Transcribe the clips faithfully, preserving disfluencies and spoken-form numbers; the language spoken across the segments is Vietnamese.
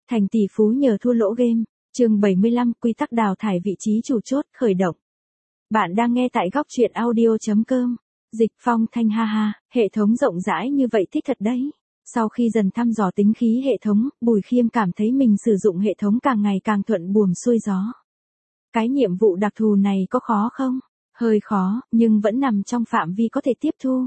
Thành tỷ phú nhờ thua lỗ game. Chương bảy mươi lăm, quy tắc đào thải vị trí chủ chốt, khởi động. Bạn đang nghe tại góc truyện audio chấm com. Dịch Phong Thanh ha ha, hệ thống rộng rãi như vậy thích thật đấy. Sau khi dần thăm dò tính khí hệ thống, Bùi Khiêm cảm thấy mình sử dụng hệ thống càng ngày càng thuận buồm xuôi gió. Cái nhiệm vụ đặc thù này có khó không? Hơi khó, nhưng vẫn nằm trong phạm vi có thể tiếp thu.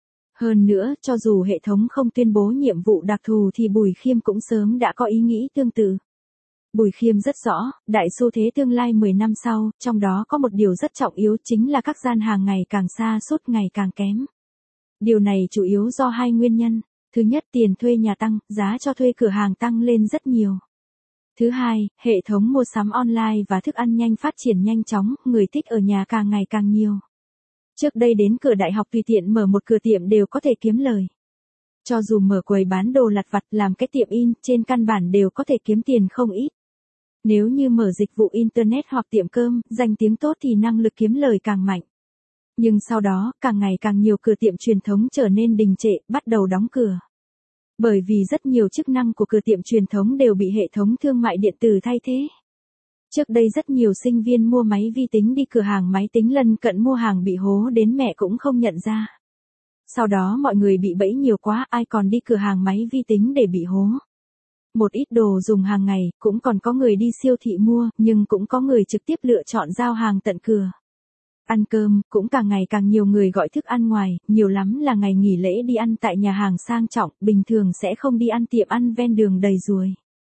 Hơn nữa, cho dù hệ thống không tuyên bố nhiệm vụ đặc thù thì Bùi Khiêm cũng sớm đã có ý nghĩ tương tự. Bùi Khiêm rất rõ, đại xu thế tương lai mười năm sau, trong đó có một điều rất trọng yếu chính là các gian hàng ngày càng xa suốt ngày càng kém. Điều này chủ yếu do hai nguyên nhân. Thứ nhất, tiền thuê nhà tăng, giá cho thuê cửa hàng tăng lên rất nhiều. Thứ hai, hệ thống mua sắm online và thức ăn nhanh phát triển nhanh chóng, người thích ở nhà càng ngày càng nhiều. Trước đây đến cửa đại học tùy tiện mở một cửa tiệm đều có thể kiếm lời. Cho dù mở quầy bán đồ lặt vặt làm cái tiệm in, trên căn bản đều có thể kiếm tiền không ít. Nếu như mở dịch vụ Internet hoặc tiệm cơm, danh tiếng tốt thì năng lực kiếm lời càng mạnh. Nhưng sau đó, càng ngày càng nhiều cửa tiệm truyền thống trở nên đình trệ, bắt đầu đóng cửa. Bởi vì rất nhiều chức năng của cửa tiệm truyền thống đều bị hệ thống thương mại điện tử thay thế. Trước đây rất nhiều sinh viên mua máy vi tính đi cửa hàng máy tính lân cận mua hàng bị hố đến mẹ cũng không nhận ra. Sau đó mọi người bị bẫy nhiều quá, ai còn đi cửa hàng máy vi tính để bị hố. Một ít đồ dùng hàng ngày, cũng còn có người đi siêu thị mua, nhưng cũng có người trực tiếp lựa chọn giao hàng tận cửa. Ăn cơm, cũng càng ngày càng nhiều người gọi thức ăn ngoài, nhiều lắm là ngày nghỉ lễ đi ăn tại nhà hàng sang trọng, bình thường sẽ không đi ăn tiệm ăn ven đường đầy ruồi.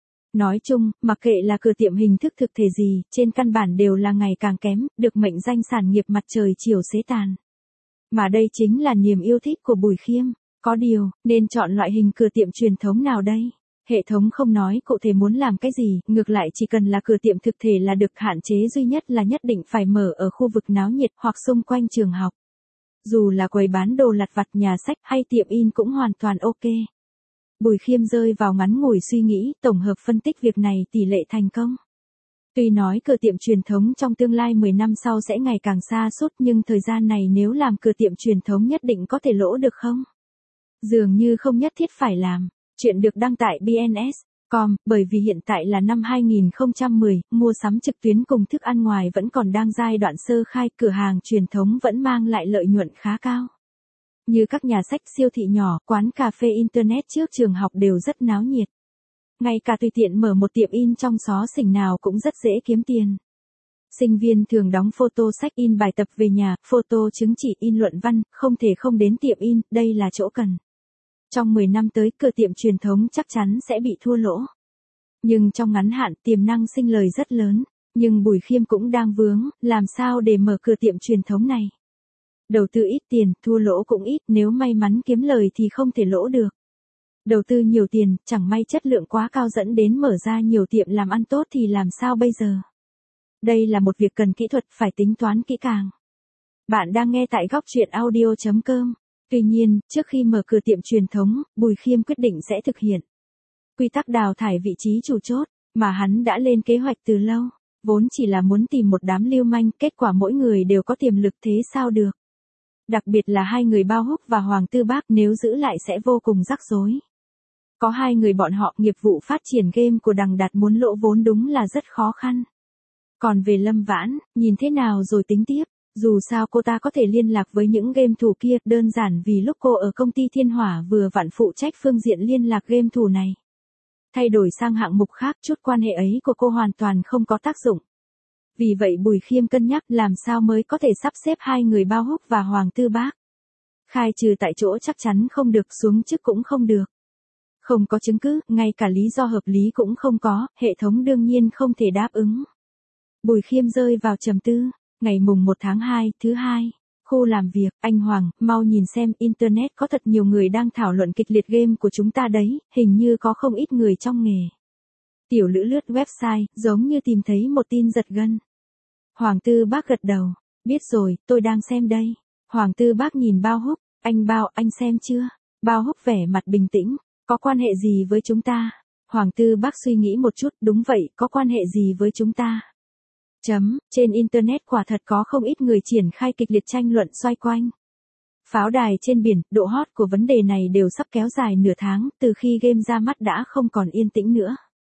Nói chung, mặc kệ là cửa tiệm hình thức thực thể gì, trên căn bản đều là ngày càng kém, được mệnh danh sản nghiệp mặt trời chiều xế tàn. Mà đây chính là niềm yêu thích của Bùi Khiêm. Có điều, nên chọn loại hình cửa tiệm truyền thống nào đây? Hệ thống không nói cụ thể muốn làm cái gì, ngược lại chỉ cần là cửa tiệm thực thể là được, hạn chế duy nhất là nhất định phải mở ở khu vực náo nhiệt hoặc xung quanh trường học. Dù là quầy bán đồ lặt vặt, nhà sách hay tiệm in cũng hoàn toàn ok. Bùi Khiêm rơi vào ngắn ngủi suy nghĩ, tổng hợp phân tích việc này tỷ lệ thành công. Tuy nói cửa tiệm truyền thống trong tương lai mười năm sau sẽ ngày càng xa suốt, nhưng thời gian này nếu làm cửa tiệm truyền thống nhất định có thể lỗ được không? Dường như không nhất thiết phải làm. Chuyện được đăng tại bê en ét chấm com, bởi vì hiện tại là năm hai nghìn không trăm mười, mua sắm trực tuyến cùng thức ăn ngoài vẫn còn đang giai đoạn sơ khai, cửa hàng truyền thống vẫn mang lại lợi nhuận khá cao. Như các nhà sách, siêu thị nhỏ, quán cà phê, internet trước trường học đều rất náo nhiệt. Ngay cả tùy tiện mở một tiệm in trong xó xỉnh nào cũng rất dễ kiếm tiền. Sinh viên thường đóng photo sách in bài tập về nhà, photo chứng chỉ in luận văn, không thể không đến tiệm in, đây là chỗ cần. Trong mười năm tới, cửa tiệm truyền thống chắc chắn sẽ bị thua lỗ. Nhưng trong ngắn hạn, tiềm năng sinh lời rất lớn. Nhưng Bùi Khiêm cũng đang vướng, làm sao để mở cửa tiệm truyền thống này? Đầu tư ít tiền, thua lỗ cũng ít, nếu may mắn kiếm lời thì không thể lỗ được. Đầu tư nhiều tiền, chẳng may chất lượng quá cao dẫn đến mở ra nhiều tiệm làm ăn tốt thì làm sao bây giờ? Đây là một việc cần kỹ thuật, phải tính toán kỹ càng. Bạn đang nghe tại góc truyện audio chấm com. Tuy nhiên, trước khi mở cửa tiệm truyền thống, Bùi Khiêm quyết định sẽ thực hiện quy tắc đào thải vị trí chủ chốt, mà hắn đã lên kế hoạch từ lâu, vốn chỉ là muốn tìm một đám lưu manh, kết quả mỗi người đều có tiềm lực, thế sao được. Đặc biệt là hai người Bao Húc và Hoàng Tư Bác, nếu giữ lại sẽ vô cùng rắc rối. Có hai người bọn họ, nghiệp vụ phát triển game của Đằng Đạt muốn lỗ vốn đúng là rất khó khăn. Còn về Lâm Vãn, nhìn thế nào rồi tính tiếp. Dù sao cô ta có thể liên lạc với những game thủ kia, đơn giản vì lúc cô ở công ty Thiên Hỏa vừa vặn phụ trách phương diện liên lạc game thủ này. Thay đổi sang hạng mục khác, chút quan hệ ấy của cô hoàn toàn không có tác dụng. Vì vậy Bùi Khiêm cân nhắc làm sao mới có thể sắp xếp hai người Bao Húc và Hoàng Tư Bác. Khai trừ tại chỗ chắc chắn không được, xuống chức cũng không được. Không có chứng cứ, ngay cả lý do hợp lý cũng không có, hệ thống đương nhiên không thể đáp ứng. Bùi Khiêm rơi vào trầm tư. Ngày mùng một tháng hai, thứ hai, khu làm việc, anh Hoàng, mau nhìn xem, internet có thật nhiều người đang thảo luận kịch liệt game của chúng ta đấy, hình như có không ít người trong nghề. Tiểu Lữ lướt website, giống như tìm thấy một tin giật gân. Hoàng Tư Bác gật đầu, biết rồi, tôi đang xem đây. Hoàng Tư Bác nhìn Bao Húc, anh Bao, anh xem chưa? Bao Húc vẻ mặt bình tĩnh, có quan hệ gì với chúng ta? Hoàng Tư Bác suy nghĩ một chút, đúng vậy, có quan hệ gì với chúng ta? Chấm, trên Internet quả thật có không ít người triển khai kịch liệt tranh luận xoay quanh. Pháo đài trên biển, độ hot của vấn đề này đều sắp kéo dài nửa tháng, từ khi game ra mắt đã không còn yên tĩnh nữa.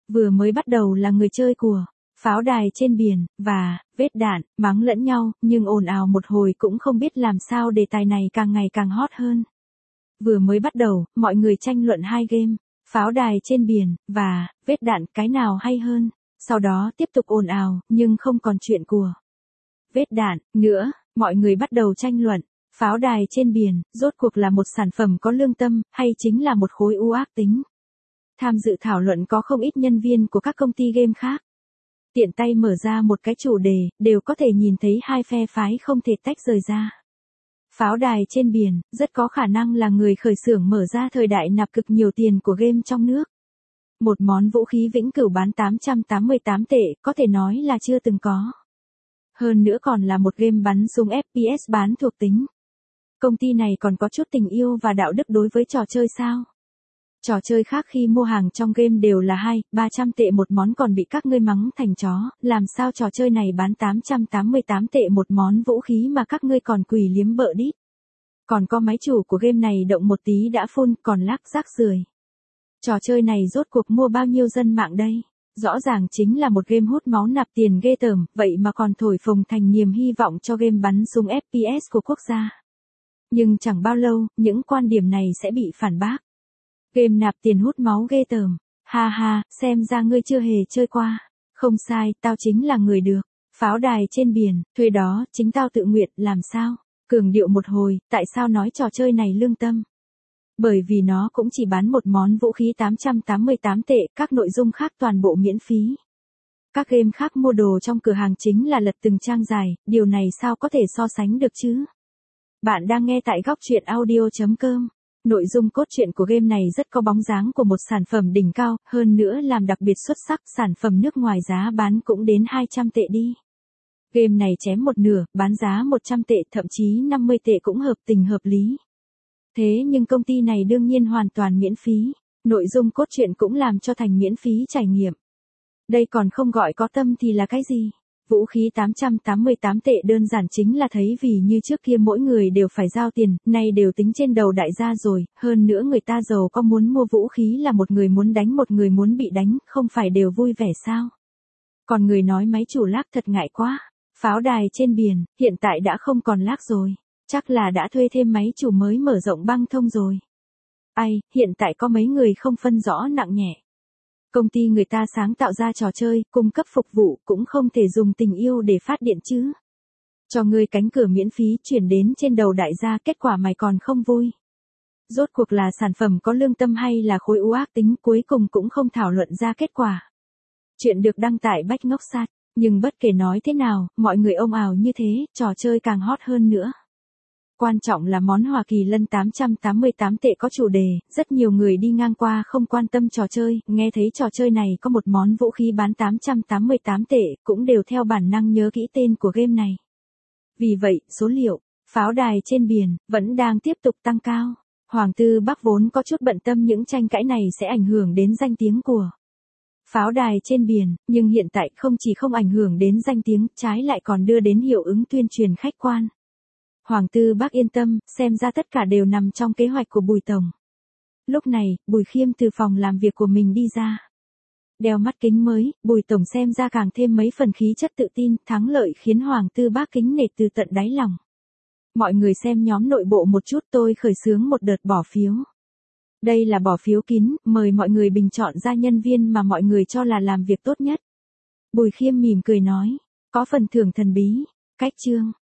Vừa mới bắt đầu là người chơi của pháo đài trên biển, và vết đạn, mắng lẫn nhau, nhưng ồn ào một hồi cũng không biết làm sao đề tài này càng ngày càng hot hơn. Vừa mới bắt đầu, mọi người tranh luận hai game, pháo đài trên biển, và vết đạn cái nào hay hơn. Sau đó tiếp tục ồn ào, nhưng không còn chuyện của vết đạn nữa, mọi người bắt đầu tranh luận. Pháo đài trên biển, rốt cuộc là một sản phẩm có lương tâm, hay chính là một khối u ác tính. Tham dự thảo luận có không ít nhân viên của các công ty game khác. Tiện tay mở ra một cái chủ đề, đều có thể nhìn thấy hai phe phái không thể tách rời ra. Pháo đài trên biển, rất có khả năng là người khởi xưởng mở ra thời đại nạp cực nhiều tiền của game trong nước. Một món vũ khí vĩnh cửu bán tám trăm tám mươi tám tệ, có thể nói là chưa từng có. Hơn nữa còn là một game bắn súng ép pê ét bán thuộc tính. Công ty này còn có chút tình yêu và đạo đức đối với trò chơi sao? Trò chơi khác khi mua hàng trong game đều là hai, ba trăm tệ một món còn bị các ngươi mắng thành chó, làm sao trò chơi này bán tám trăm tám mươi tám tệ một món vũ khí mà các ngươi còn quỳ liếm bợ đít. Còn có máy chủ của game này động một tí đã phun, còn lác rác rưởi. Trò chơi này rốt cuộc mua bao nhiêu dân mạng đây? Rõ ràng chính là một game hút máu nạp tiền ghê tởm, vậy mà còn thổi phồng thành niềm hy vọng cho game bắn súng ép pê ét của quốc gia. Nhưng chẳng bao lâu, những quan điểm này sẽ bị phản bác. Game nạp tiền hút máu ghê tởm. Ha ha, xem ra ngươi chưa hề chơi qua. Không sai, tao chính là người được. Pháo đài trên biển, thuê đó, chính tao tự nguyện, làm sao? Cường điệu một hồi, tại sao nói trò chơi này lương tâm? Bởi vì nó cũng chỉ bán một món vũ khí tám trăm tám mươi tám tệ, các nội dung khác toàn bộ miễn phí. Các game khác mua đồ trong cửa hàng chính là lật từng trang dài, điều này sao có thể so sánh được chứ? Bạn đang nghe tại góc truyện audio chấm com. Nội dung cốt truyện của game này rất có bóng dáng của một sản phẩm đỉnh cao, hơn nữa làm đặc biệt xuất sắc, sản phẩm nước ngoài giá bán cũng đến hai trăm tệ đi. Game này chém một nửa, bán giá một trăm tệ, thậm chí năm mươi tệ cũng hợp tình hợp lý. Thế nhưng công ty này đương nhiên hoàn toàn miễn phí, nội dung cốt truyện cũng làm cho thành miễn phí trải nghiệm. Đây còn không gọi có tâm thì là cái gì? Vũ khí tám trăm tám mươi tám tệ đơn giản chính là thấy vì như trước kia mỗi người đều phải giao tiền, nay đều tính trên đầu đại gia rồi, hơn nữa người ta giàu có muốn mua vũ khí là một người muốn đánh một người muốn bị đánh, không phải đều vui vẻ sao? Còn người nói máy chủ lag thật ngại quá. Pháo đài trên biển, hiện tại đã không còn lag rồi. Chắc là đã thuê thêm máy chủ mới mở rộng băng thông rồi. Ai, hiện tại có mấy người không phân rõ nặng nhẹ. Công ty người ta sáng tạo ra trò chơi, cung cấp phục vụ, cũng không thể dùng tình yêu để phát điện chứ. Cho ngươi cánh cửa miễn phí chuyển đến trên đầu đại gia, kết quả mày còn không vui. Rốt cuộc là sản phẩm có lương tâm hay là khối u ác tính, cuối cùng cũng không thảo luận ra kết quả. Chuyện được đăng tải Bách Ngốc Sat, nhưng bất kể nói thế nào, mọi người ôm ào như thế, trò chơi càng hot hơn nữa. Quan trọng là món Hoa Kỳ Lân tám trăm tám mươi tám tệ có chủ đề, rất nhiều người đi ngang qua không quan tâm trò chơi, nghe thấy trò chơi này có một món vũ khí bán tám trăm tám mươi tám tệ, cũng đều theo bản năng nhớ kỹ tên của game này. Vì vậy, số liệu, pháo đài trên biển, vẫn đang tiếp tục tăng cao. Hoàng Tư Bắc vốn có chút bận tâm những tranh cãi này sẽ ảnh hưởng đến danh tiếng của pháo đài trên biển, nhưng hiện tại không chỉ không ảnh hưởng đến danh tiếng, trái lại còn đưa đến hiệu ứng tuyên truyền khách quan. Hoàng Tư Bắc yên tâm, xem ra tất cả đều nằm trong kế hoạch của Bùi Tổng. Lúc này, Bùi Khiêm từ phòng làm việc của mình đi ra. Đeo mắt kính mới, Bùi Tổng xem ra càng thêm mấy phần khí chất tự tin, thắng lợi khiến Hoàng Tư Bắc kính nể từ tận đáy lòng. Mọi người xem nhóm nội bộ một chút, tôi khởi xướng một đợt bỏ phiếu. Đây là bỏ phiếu kín, mời mọi người bình chọn ra nhân viên mà mọi người cho là làm việc tốt nhất. Bùi Khiêm mỉm cười nói, có phần thưởng thần bí, cách chương.